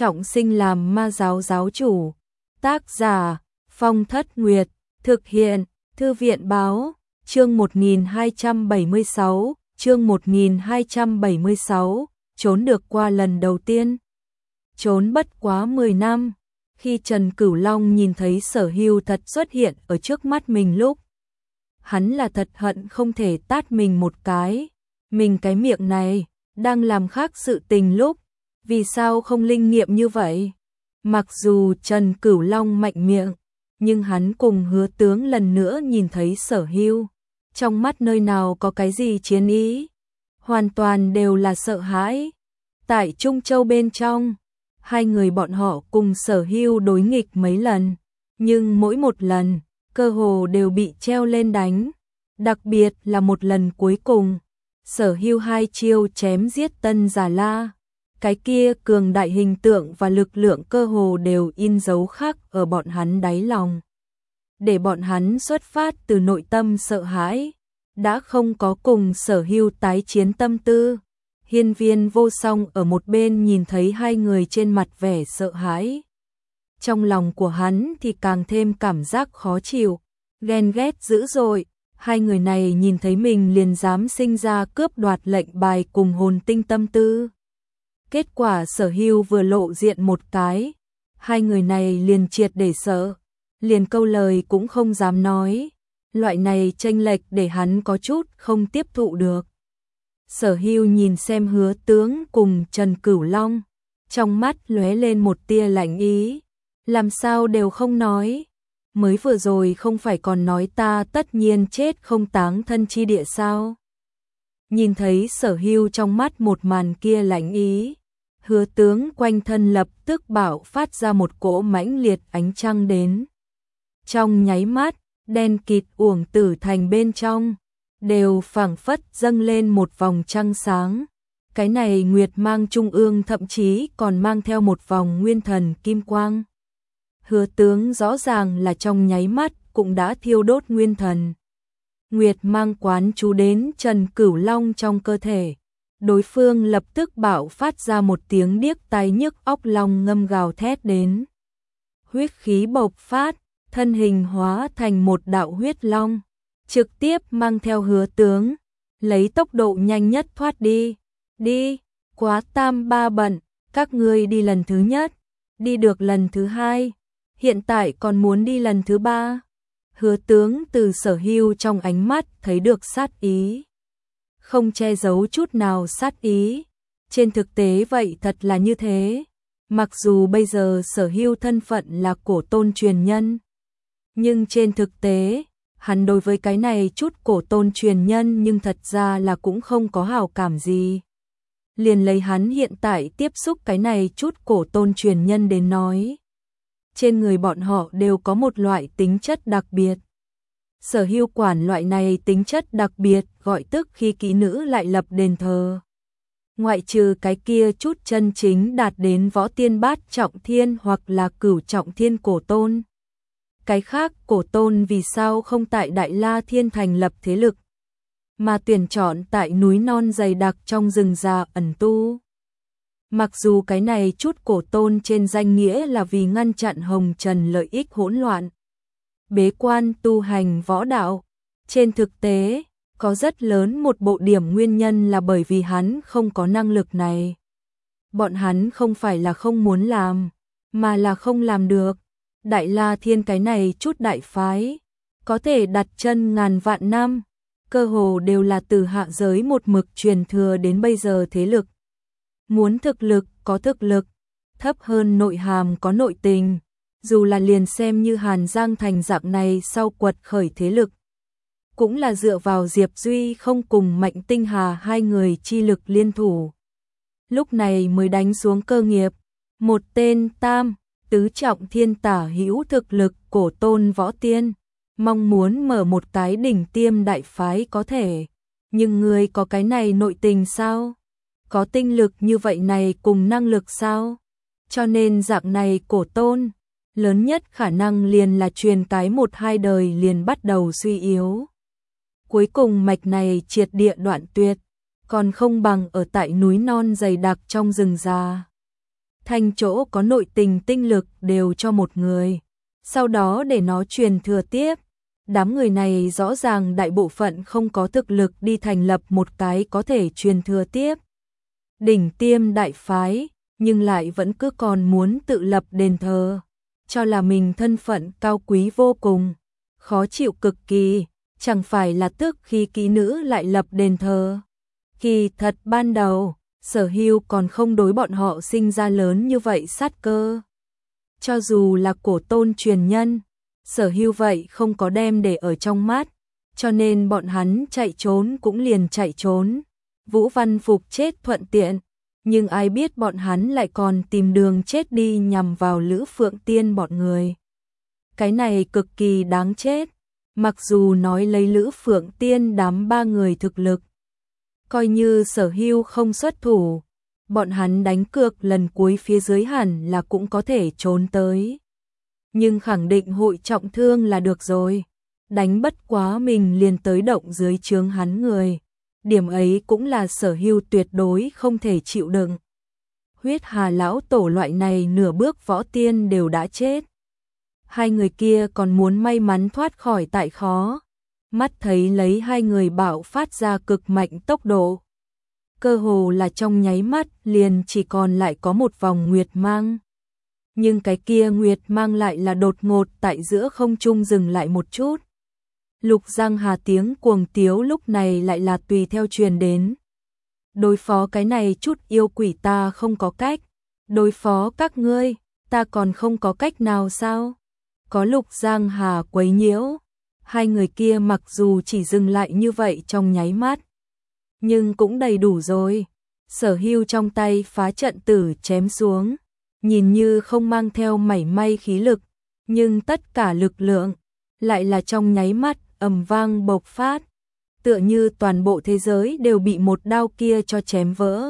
trọng sinh làm ma giáo giáo chủ. Tác giả Phong Thất Nguyệt, thực hiện Thư viện Báo. Chương 1276, chương 1276, trốn được qua lần đầu tiên. Trốn bất quá 10 năm, khi Trần Cửu Long nhìn thấy Sở Hưu thật xuất hiện ở trước mắt mình lúc, hắn là thật hận không thể tát mình một cái. Mình cái miệng này, đang làm khác sự tình lúc, vì sao không linh nghiệm như vậy? Mặc dù Trần Cửu Long mạnh miệng, nhưng hắn cùng Hứa Tướng lần nữa nhìn thấy Sở Hưu. Trong mắt nơi nào có cái gì chiến ý, hoàn toàn đều là sợ hãi. Tại Trung Châu bên trong, hai người bọn họ cùng Sở Hưu đối nghịch mấy lần, nhưng mỗi một lần, cơ hồ đều bị treo lên đánh. Đặc biệt là một lần cuối cùng, Sở Hưu hai chiêu chém giết Tân Già La. Cái kia cường đại hình tượng và lực lượng cơ hồ đều in dấu khắc ở bọn hắn đáy lòng. Để bọn hắn xuất phát từ nội tâm sợ hãi, đã không có cùng Sở Hưu tái chiến tâm tư. Hiên Viên Vô Song ở một bên nhìn thấy hai người trên mặt vẻ sợ hãi. Trong lòng của hắn thì càng thêm cảm giác khó chịu, ghen ghét dữ dội. Hai người này nhìn thấy mình liền dám sinh ra cướp đoạt lệnh bài cùng hồn tinh tâm tư. Kết quả Sở Hưu vừa lộ diện một cái, hai người này liền triệt để sợ, liền câu lời cũng không dám nói. Loại này chênh lệch để hắn có chút không tiếp thụ được. Sở Hưu nhìn xem Hứa Tướng cùng Trần Cửu Long, trong mắt lóe lên một tia lạnh ý. Làm sao đều không nói, mới vừa rồi không phải còn nói ta tất nhiên chết không táng thân chi địa sao? Nhìn thấy Sở Hưu trong mắt một màn kia lạnh ý, Hứa Tướng quanh thân lập tức bạo phát ra một cỗ mãnh liệt ánh trăng đến. Trong nháy mắt, đen kịt uổng tử thành bên trong, đều phảng phất dâng lên một vòng trăng sáng. Cái này nguyệt mang trung ương thậm chí còn mang theo một vòng nguyên thần kim quang. Hứa Tướng rõ ràng là trong nháy mắt cũng đã thiêu đốt nguyên thần. Nguyệt mang quán chú đến Trần Cửu Long trong cơ thể. Đối phương lập tức bạo phát ra một tiếng điếc tai nhức óc long ngâm gào thét đến. Huyết khí bộc phát, thân hình hóa thành một đạo huyết long, trực tiếp mang theo Hứa Tướng, lấy tốc độ nhanh nhất thoát đi. Đi, quá tam ba bận, các ngươi đi lần thứ nhất, đi được lần thứ hai, hiện tại còn muốn đi lần thứ ba. Hứa Tướng từ Sở Hưu trong ánh mắt thấy được sát ý, không che giấu chút nào sát ý. Trên thực tế vậy thật là như thế. Mặc dù bây giờ Sở Hưu thân phận là cổ tôn truyền nhân, nhưng trên thực tế, hắn đối với cái này chút cổ tôn truyền nhân nhưng thật ra là cũng không có hảo cảm gì. Liền lấy hắn hiện tại tiếp xúc cái này chút cổ tôn truyền nhân đến nói. Trên người bọn họ đều có một loại tính chất đặc biệt. Sở Hưu quản loại này tính chất đặc biệt gọi tức khi kỹ nữ lại lập đền thờ. Ngoại trừ cái kia chút chân chính đạt đến võ tiên bát trọng thiên hoặc là cửu trọng thiên cổ tôn. Cái khác cổ tôn vì sao không tại Đại La Thiên thành lập thế lực, mà tuyển chọn tại núi non dày đặc trong rừng già ẩn tu. Mặc dù cái này chút cổ tôn trên danh nghĩa là vì ngăn chặn hồng trần lợi ích hỗn loạn, bế quan tu hành võ đạo, trên thực tế, có rất lớn một bộ điểm nguyên nhân là bởi vì hắn không có năng lực này. Bọn hắn không phải là không muốn làm, mà là không làm được. Đại La Thiên cái này chút đại phái, có thể đặt chân ngàn vạn năm, cơ hồ đều là từ hạ giới một mực truyền thừa đến bây giờ thế lực. Muốn thực lực có thực lực, thấp hơn nội hàm có nội tình, dù là liền xem như Hàn Giang Thành dạng này sau quật khởi thế lực, cũng là dựa vào Diệp Duy không cùng Mạnh Tinh Hà hai người chi lực liên thủ. Lúc này mới đánh xuống cơ nghiệp, một tên tam, tứ trọng thiên tả hữu thực lực cổ tôn võ tiên, mong muốn mở một cái đỉnh tiêm đại phái có thể, nhưng người có cái này nội tình sao? Có tinh lực như vậy này cùng năng lực sao? Cho nên dạng này cổ tôn, lớn nhất khả năng liền là truyền cái một hai đời liền bắt đầu suy yếu. Cuối cùng mạch này triệt địa đoạn tuyệt, còn không bằng ở tại núi non dày đặc trong rừng già. thanh chỗ có nội tình tinh lực đều cho một người, sau đó để nó truyền thừa tiếp. Đám người này rõ ràng đại bộ phận không có thực lực đi thành lập một cái có thể truyền thừa tiếp đỉnh tiêm đại phái, nhưng lại vẫn cứ còn muốn tự lập đền thờ, cho là mình thân phận cao quý vô cùng, khó chịu cực kỳ, chẳng phải là tức khi kỹ nữ lại lập đền thờ. Kỳ thật ban đầu, Sở Hưu còn không đối bọn họ sinh ra lớn như vậy sát cơ. Cho dù là cổ tôn truyền nhân, Sở Hưu vậy không có đem để ở trong mắt, cho nên bọn hắn chạy trốn cũng liền chạy trốn. Vũ Văn Phục chết thuận tiện, nhưng ai biết bọn hắn lại còn tìm đường chết đi nhằm vào Lữ Phượng Tiên bọn người. Cái này cực kỳ đáng chết, mặc dù nói lấy Lữ Phượng Tiên đám ba người thực lực, coi như Sở Hưu không xuất thủ, bọn hắn đánh cược lần cuối phía dưới hẳn là cũng có thể trốn tới. Nhưng khẳng định hội trọng thương là được rồi, đánh bất quá mình liền tới động dưới trướng hắn người. Điểm ấy cũng là Sở Hưu tuyệt đối không thể chịu đựng. Huyết Hà lão tổ loại này nửa bước võ tiên đều đã chết. Hai người kia còn muốn may mắn thoát khỏi tại khó. Mắt thấy lấy hai người bạo phát ra cực mạnh tốc độ. Cơ hồ là trong nháy mắt liền chỉ còn lại có một vòng nguyệt mang. Nhưng cái kia nguyệt mang lại là đột ngột tại giữa không trung dừng lại một chút. Lục Giang Hà tiếng cuồng tiếu lúc này lại là tùy theo truyền đến. Đối phó cái này chút yêu quỷ ta không có cách, đối phó các ngươi, ta còn không có cách nào sao? Có Lục Giang Hà quấy nhiễu, hai người kia mặc dù chỉ dừng lại như vậy trong nháy mắt, nhưng cũng đầy đủ rồi. Sở Hưu trong tay phá trận tử chém xuống, nhìn như không mang theo mảy may khí lực, nhưng tất cả lực lượng lại là trong nháy mắt ầm vang bộc phát, tựa như toàn bộ thế giới đều bị một đao kia cho chém vỡ.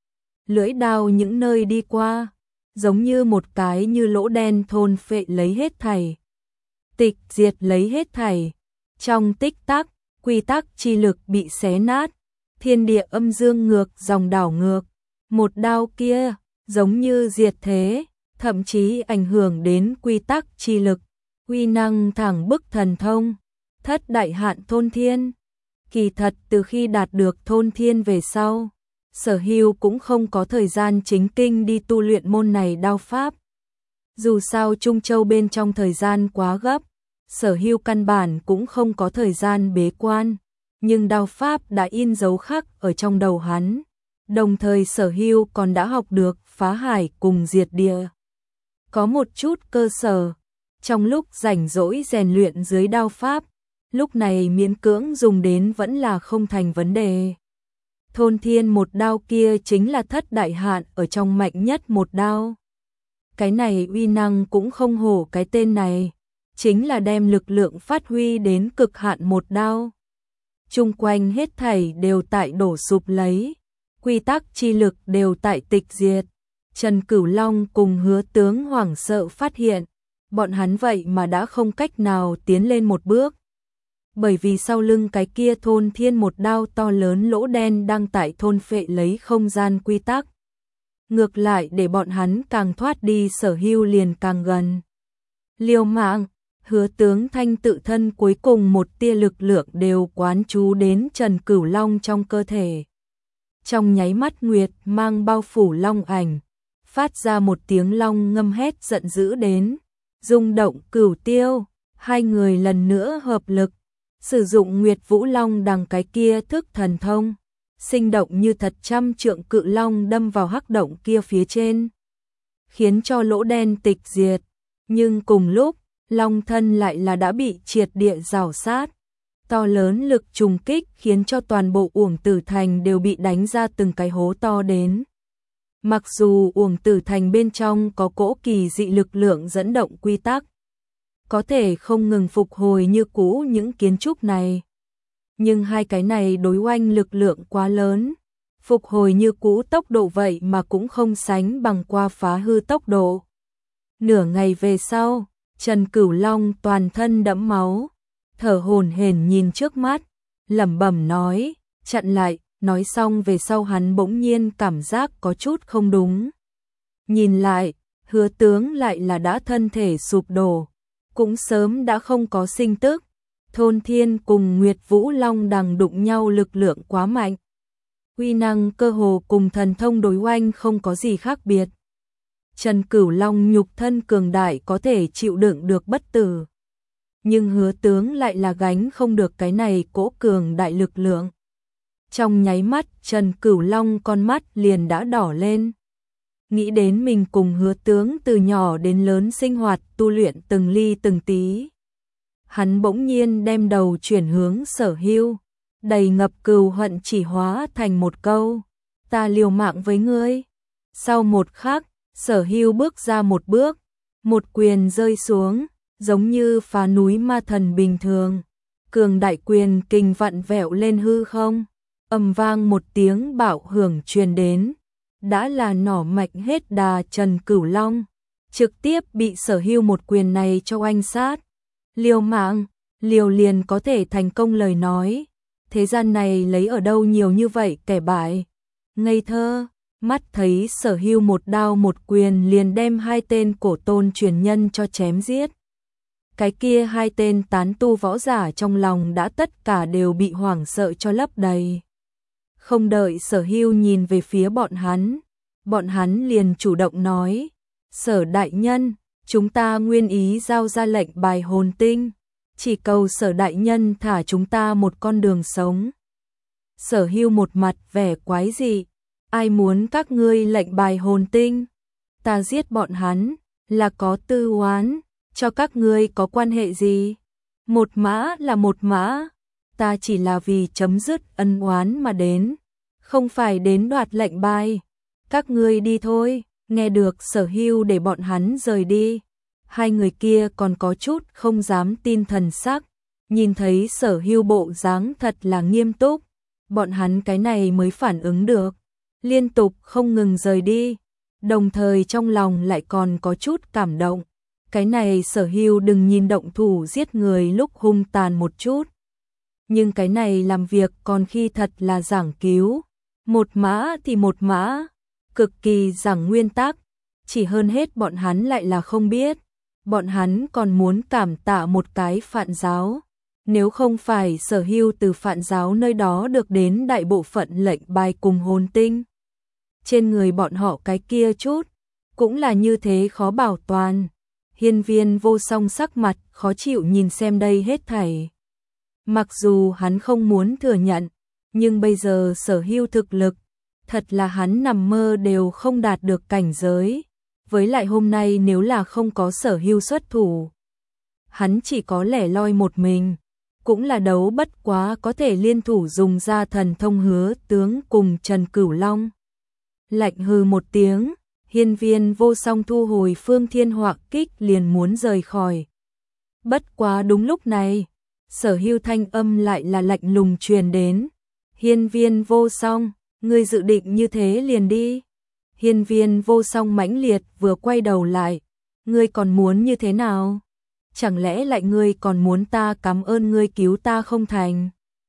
Lưỡi đao những nơi đi qua, giống như một cái như lỗ đen thôn phệ lấy hết thảy, tịch diệt lấy hết thảy. Trong tích tắc, quy tắc chi lực bị xé nát, thiên địa âm dương ngược dòng đảo ngược, một đao kia giống như diệt thế, thậm chí ảnh hưởng đến quy tắc chi lực, uy năng thẳng bức thần thông. Thất đại hạn thôn thiên. Kỳ thật từ khi đạt được thôn thiên về sau, Sở Hưu cũng không có thời gian chính kinh đi tu luyện môn này đao pháp. Dù sao Trung Châu bên trong thời gian quá gấp, Sở Hưu căn bản cũng không có thời gian bế quan, nhưng đao pháp đã in dấu khắc ở trong đầu hắn. Đồng thời Sở Hưu còn đã học được phá hải cùng diệt địa. Có một chút cơ sở, trong lúc rảnh rỗi rèn luyện dưới đao pháp, lúc này miễn cưỡng dùng đến vẫn là không thành vấn đề. Thôn thiên một đao kia chính là thất đại hạn ở trong mạnh nhất một đao. Cái này uy năng cũng không hổ cái tên này, chính là đem lực lượng phát huy đến cực hạn một đao. Chung quanh hết thảy đều tại đổ sụp lấy, quy tắc chi lực đều tại tịch diệt. Trần Cửu Long cùng Hứa Tướng hoảng sợ phát hiện, bọn hắn vậy mà đã không cách nào tiến lên một bước. Bởi vì sau lưng cái kia thôn thiên một đao to lớn lỗ đen đang tại thôn phệ lấy không gian quy tắc. Ngược lại để bọn hắn càng thoát đi Sở Hưu liền càng gần. Liều mạng, Hứa Tướng Thanh tự thân cuối cùng một tia lực lượng đều quán chú đến Trần Cửu Long trong cơ thể. Trong nháy mắt nguyệt mang bao phủ long ảnh, phát ra một tiếng long ngâm hét giận dữ đến, rung động cửu tiêu, hai người lần nữa hợp lực, sử dụng Nguyệt Vũ Long đằng cái kia thức thần thông, sinh động như thật trăm trượng cự long đâm vào hắc động kia phía trên, khiến cho lỗ đen tịch diệt, nhưng cùng lúc, long thân lại là đã bị triệt địa rào sát. To lớn lực trùng kích khiến cho toàn bộ Uổng Tử Thành đều bị đánh ra từng cái hố to đến. Mặc dù Uổng Tử Thành bên trong có cỗ kỳ dị lực lượng dẫn động quy tắc, có thể không ngừng phục hồi như cũ những kiến trúc này. Nhưng hai cái này đối oanh lực lượng quá lớn, phục hồi như cũ tốc độ vậy mà cũng không sánh bằng qua phá hư tốc độ. Nửa ngày về sau, Trần Cửu Long toàn thân đẫm máu, thở hổn hển nhìn trước mắt, lẩm bẩm nói, chặn lại, nói xong về sau hắn bỗng nhiên cảm giác có chút không đúng. Nhìn lại, Hứa tướng lại là đã thân thể sụp đổ, cũng sớm đã không có sinh tức. Thôn Thiên cùng Nguyệt Vũ Long đằng đụng nhau lực lượng quá mạnh. Uy năng cơ hồ cùng thần thông đối oanh không có gì khác biệt. Trần Cửu Long nhục thân cường đại có thể chịu đựng được bất tử. Nhưng Hứa tướng lại là gánh không được cái này cỗ cường đại lực lượng. Trong nháy mắt Trần Cửu Long con mắt liền đã đỏ lên. Nghĩ đến mình cùng Hứa tướng từ nhỏ đến lớn sinh hoạt tu luyện từng ly từng tí. Hắn bỗng nhiên đem đầu chuyển hướng Sở Hưu, đầy ngập cừu hận chỉ hóa thành một câu: ta liều mạng với ngươi. Sau một khắc, Sở Hưu bước ra một bước, một quyền rơi xuống, giống như phá núi ma thần bình thường. Cường đại quyền kình vặn vẹo lên hư không, ầm vang một tiếng bạo hưởng truyền đến, đã là nỏ mạch hết đà Trần Cửu Long, trực tiếp bị Sở Hưu một quyền này cho oanh sát. Liều mạng, liều liền có thể thành công lời nói, thế gian này lấy ở đâu nhiều như vậy kẻ bại. Ngây thơ, mắt thấy Sở Hưu một đao một quyền liền đem hai tên cổ tôn truyền nhân cho chém giết. Cái kia hai tên tán tu võ giả trong lòng đã tất cả đều bị hoảng sợ cho lấp đầy. Không đợi Sở Hưu nhìn về phía bọn hắn liền chủ động nói: Sở đại nhân, chúng ta nguyên ý giao ra lệnh bài hồn tinh, chỉ cầu Sở đại nhân thả chúng ta một con đường sống. Sở Hưu một mặt vẻ quái dị: ai muốn các ngươi lệnh bài hồn tinh? Ta giết bọn hắn là có tư oán, cho các ngươi có quan hệ gì? Một mã là một mã, ta chỉ là vì chấm dứt ân oán mà đến, không phải đến đoạt lệnh bài. Các ngươi đi thôi. Nghe được Sở Hưu để bọn hắn rời đi, hai người kia còn có chút không dám tin thần sắc, nhìn thấy Sở Hưu bộ dáng thật là nghiêm túc, bọn hắn cái này mới phản ứng được, liên tục không ngừng rời đi, đồng thời trong lòng lại còn có chút cảm động. Cái này Sở Hưu đừng nhìn động thủ giết người lúc hung tàn một chút, nhưng cái này làm việc còn khi thật là giảng cứu, một mã thì một mã, cực kỳ giảng nguyên tắc, chỉ hơn hết bọn hắn lại là không biết, bọn hắn còn muốn cảm tạ một cái Phạn giáo, nếu không phải Sở Hưu từ Phạn giáo nơi đó được đến đại bộ phận lệnh bài cùng hồn tinh. Trên người bọn họ cái kia chút, cũng là như thế khó bảo toàn. Hiên Viên Vô Song sắc mặt khó chịu nhìn xem đây hết thảy. Mặc dù hắn không muốn thừa nhận, nhưng bây giờ Sở Hưu thực lực, thật là hắn nằm mơ đều không đạt được cảnh giới. Với lại hôm nay nếu là không có Sở Hưu xuất thủ, hắn chỉ có lẻ loi một mình, cũng là đấu bất quá có thể liên thủ dùng ra thần thông Hứa tướng cùng Trần Cửu Long. Lạnh hừ một tiếng, Hiên Viên Vô Song thu hồi Phương Thiên Họa Kích liền muốn rời khỏi. Bất quá đúng lúc này, Sở Hưu thanh âm lại là lạnh lùng truyền đến: Hiên Viên Vô Song, ngươi dự định như thế liền đi? Hiên Viên Vô Song mãnh liệt vừa quay đầu lại: ngươi còn muốn như thế nào? Chẳng lẽ lại ngươi còn muốn ta cảm ơn ngươi cứu ta không thành?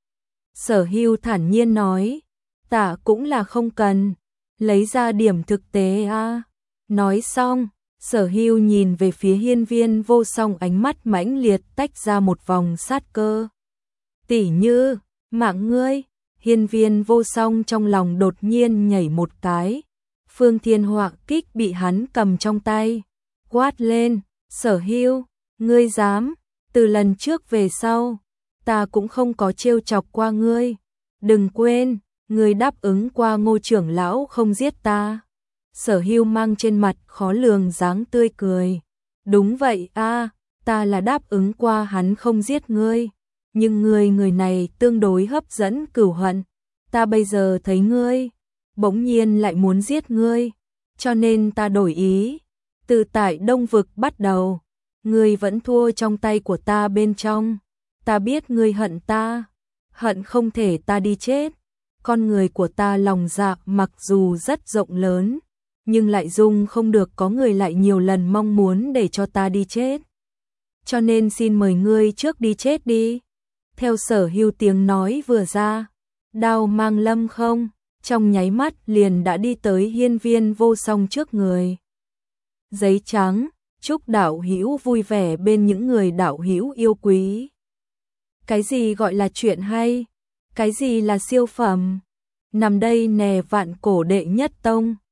Sở Hưu thản nhiên nói: ta cũng là không cần, lấy ra điểm thực tế a. Nói xong, Sở Hưu nhìn về phía Hiên Viên Vô Song, ánh mắt mãnh liệt tách ra một vòng sát cơ. Tỷ như, mạng ngươi. Hiên Viên Vô Song trong lòng đột nhiên nhảy một cái. Phương Thiên Họa Kích bị hắn cầm trong tay, quát lên: Sở Hưu, ngươi dám? Từ lần trước về sau, ta cũng không có trêu chọc qua ngươi. Đừng quên, ngươi đáp ứng qua Ngô trưởng lão không giết ta. Sở Hưu mang trên mặt khó lường dáng tươi cười. Đúng vậy a, ta là đáp ứng qua hắn không giết ngươi, nhưng người này tương đối hấp dẫn cửu hận. Ta bây giờ thấy ngươi bỗng nhiên lại muốn giết ngươi, cho nên ta đổi ý. Từ tại Đông Vực bắt đầu, ngươi vẫn thua trong tay của ta bên trong. Ta biết ngươi hận ta, hận không thể ta đi chết. Con người của ta lòng dạ mặc dù rất rộng lớn, nhưng lại dung không được có người lại nhiều lần mong muốn để cho ta đi chết. Cho nên xin mời ngươi trước đi chết đi. Theo Sở Hưu tiếng nói vừa ra, đao mang lâm không, trong nháy mắt liền đã đi tới Hiên Viên Vô Song trước người. giấy trắng, chúc đạo hữu vui vẻ bên những người đạo hữu yêu quý. Cái gì gọi là chuyện hay? Cái gì là siêu phẩm? Nằm đây nè vạn cổ đệ nhất tông.